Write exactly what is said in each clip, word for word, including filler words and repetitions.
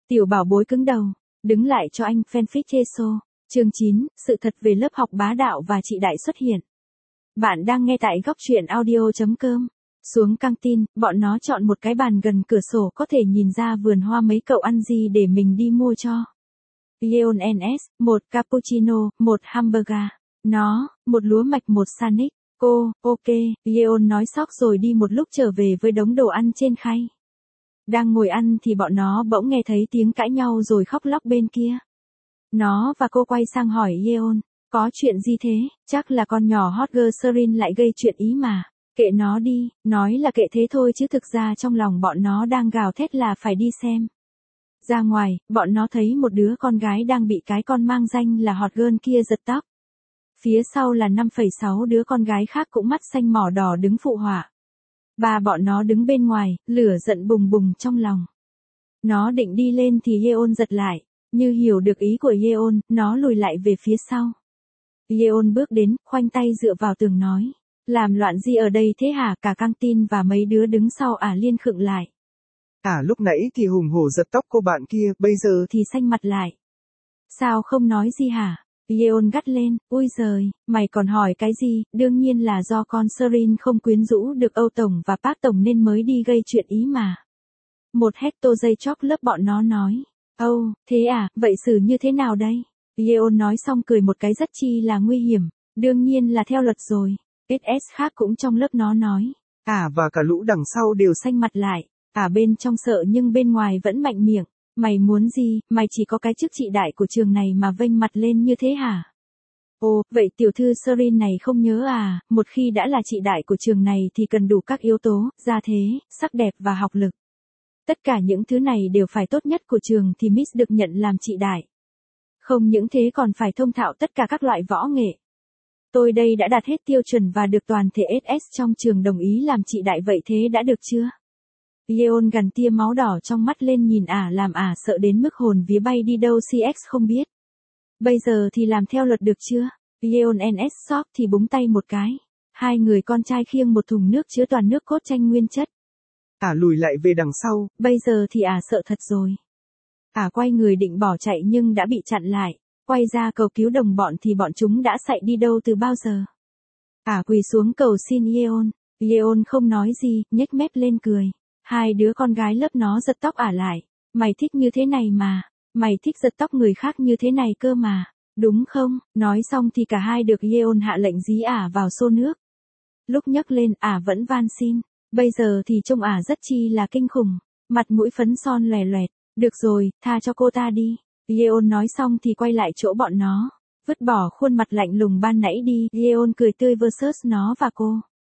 Tiểu bảo bối cứng đầu. Đứng lại cho anh fanfic Cheso. Chương chín, sự thật về lớp học bá đạo và chị đại xuất hiện. Bạn đang nghe tại góc truyện audio chấm com. Xuống căng tin, bọn nó chọn một cái bàn gần cửa sổ có thể nhìn ra vườn hoa mấy cậu ăn gì để mình đi mua cho. Yeon en ét, một cappuccino, một hamburger. Nó, một lúa mạch một sanic. Cô, ok, Yeon nói sóc rồi đi một lúc trở về với đống đồ ăn trên khay. Đang ngồi ăn thì bọn nó bỗng nghe thấy tiếng cãi nhau rồi khóc lóc bên kia. Nó và cô quay sang hỏi Yeon, có chuyện gì thế, chắc là con nhỏ hot girl Serin lại gây chuyện ý mà. Kệ nó đi, nói là kệ thế thôi chứ thực ra trong lòng bọn nó đang gào thét là phải đi xem. Ra ngoài, bọn nó thấy một đứa con gái đang bị cái con mang danh là hot girl kia giật tóc. Phía sau là năm phẩy sáu đứa con gái khác cũng mắt xanh mỏ đỏ đứng phụ họa. Ba bọn nó đứng bên ngoài, lửa giận bùng bùng trong lòng. Nó định đi lên thì Yeon giật lại, như hiểu được ý của Yeon, nó lùi lại về phía sau. Yeon bước đến, khoanh tay dựa vào tường nói, làm loạn gì ở đây thế hả? Cả căng tin và mấy đứa đứng sau ả liên khựng lại. À lúc nãy thì hùng hổ giật tóc cô bạn kia, bây giờ thì xanh mặt lại. Sao không nói gì hả? Yeon gắt lên, ui giời, mày còn hỏi cái gì, đương nhiên là do con Serin không quyến rũ được Âu Tổng và Park Tổng nên mới đi gây chuyện ý mà. Một hecto dây chóc lớp bọn nó nói, âu, oh, thế à, vậy xử như thế nào đây? Yeon nói xong cười một cái rất chi là nguy hiểm, đương nhiên là theo luật rồi. ét ét khác cũng trong lớp nó nói, à và cả lũ đằng sau đều xanh mặt lại, à bên trong sợ nhưng bên ngoài vẫn mạnh miệng. Mày muốn gì, mày chỉ có cái chức trị đại của trường này mà vênh mặt lên như thế hả? Ồ, vậy tiểu thư Serin này không nhớ à, một khi đã là trị đại của trường này thì cần đủ các yếu tố, gia thế, sắc đẹp và học lực. Tất cả những thứ này đều phải tốt nhất của trường thì Miss được nhận làm trị đại. Không những thế còn phải thông thạo tất cả các loại võ nghệ. Tôi đây đã đạt hết tiêu chuẩn và được toàn thể ét ét trong trường đồng ý làm trị đại, vậy thế đã được chưa? Yeon gằn tia máu đỏ trong mắt lên nhìn ả làm ả sợ đến mức hồn vía bay đi đâu xê ích không biết. Bây giờ thì làm theo luật được chưa? Yeon en ét sóc thì búng tay một cái. Hai người con trai khiêng một thùng nước chứa toàn nước cốt chanh nguyên chất. Ả lùi lại về đằng sau. Bây giờ thì ả sợ thật rồi. Ả quay người định bỏ chạy nhưng đã bị chặn lại. Quay ra cầu cứu đồng bọn thì bọn chúng đã chạy đi đâu từ bao giờ. Ả quỳ xuống cầu xin Yeon. Yeon không nói gì, nhếch mép lên cười. Hai đứa con gái lớp nó giật tóc ả lại. Mày thích như thế này mà. Mày thích giật tóc người khác như thế này cơ mà. Đúng không? Nói xong thì cả hai được Yeon hạ lệnh dí ả vào xô nước. Lúc nhấc lên ả vẫn van xin. Bây giờ thì trông ả rất chi là kinh khủng. Mặt mũi phấn son lòe loẹt. Được rồi, tha cho cô ta đi. Yeon nói xong thì quay lại chỗ bọn nó. Vứt bỏ khuôn mặt lạnh lùng ban nãy đi. Yeon cười tươi versus nó và cô.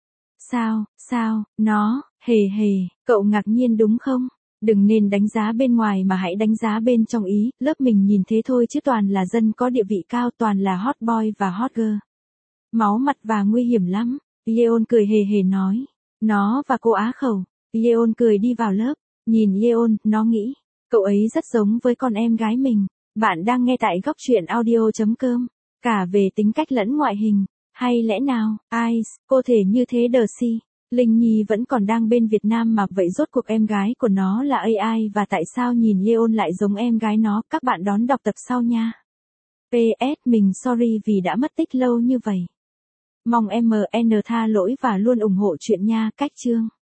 Sao, sao, nó, hề hề, cậu ngạc nhiên đúng không? Đừng nên đánh giá bên ngoài mà hãy đánh giá bên trong ý, lớp mình nhìn thế thôi chứ toàn là dân có địa vị cao, toàn là hot boy và hot girl. Máu mặt và nguy hiểm lắm, Yeon cười hề hề nói. Nó và cô á khẩu, Yeon cười đi vào lớp, nhìn Yeon, nó nghĩ, cậu ấy rất giống với con em gái mình. Bạn đang nghe tại góc truyện audio chấm com, cả về tính cách lẫn ngoại hình. Hay lẽ nào, Ice, cô thể như thế đờ si, Linh Nhi vẫn còn đang bên Việt Nam mà vậy rốt cuộc em gái của nó là a i và tại sao nhìn Yeon lại giống em gái nó, các bạn đón đọc tập sau nha. pê ét mình sorry vì đã mất tích lâu như vậy. Mong em en tha lỗi và luôn ủng hộ chuyện nha, cách chương.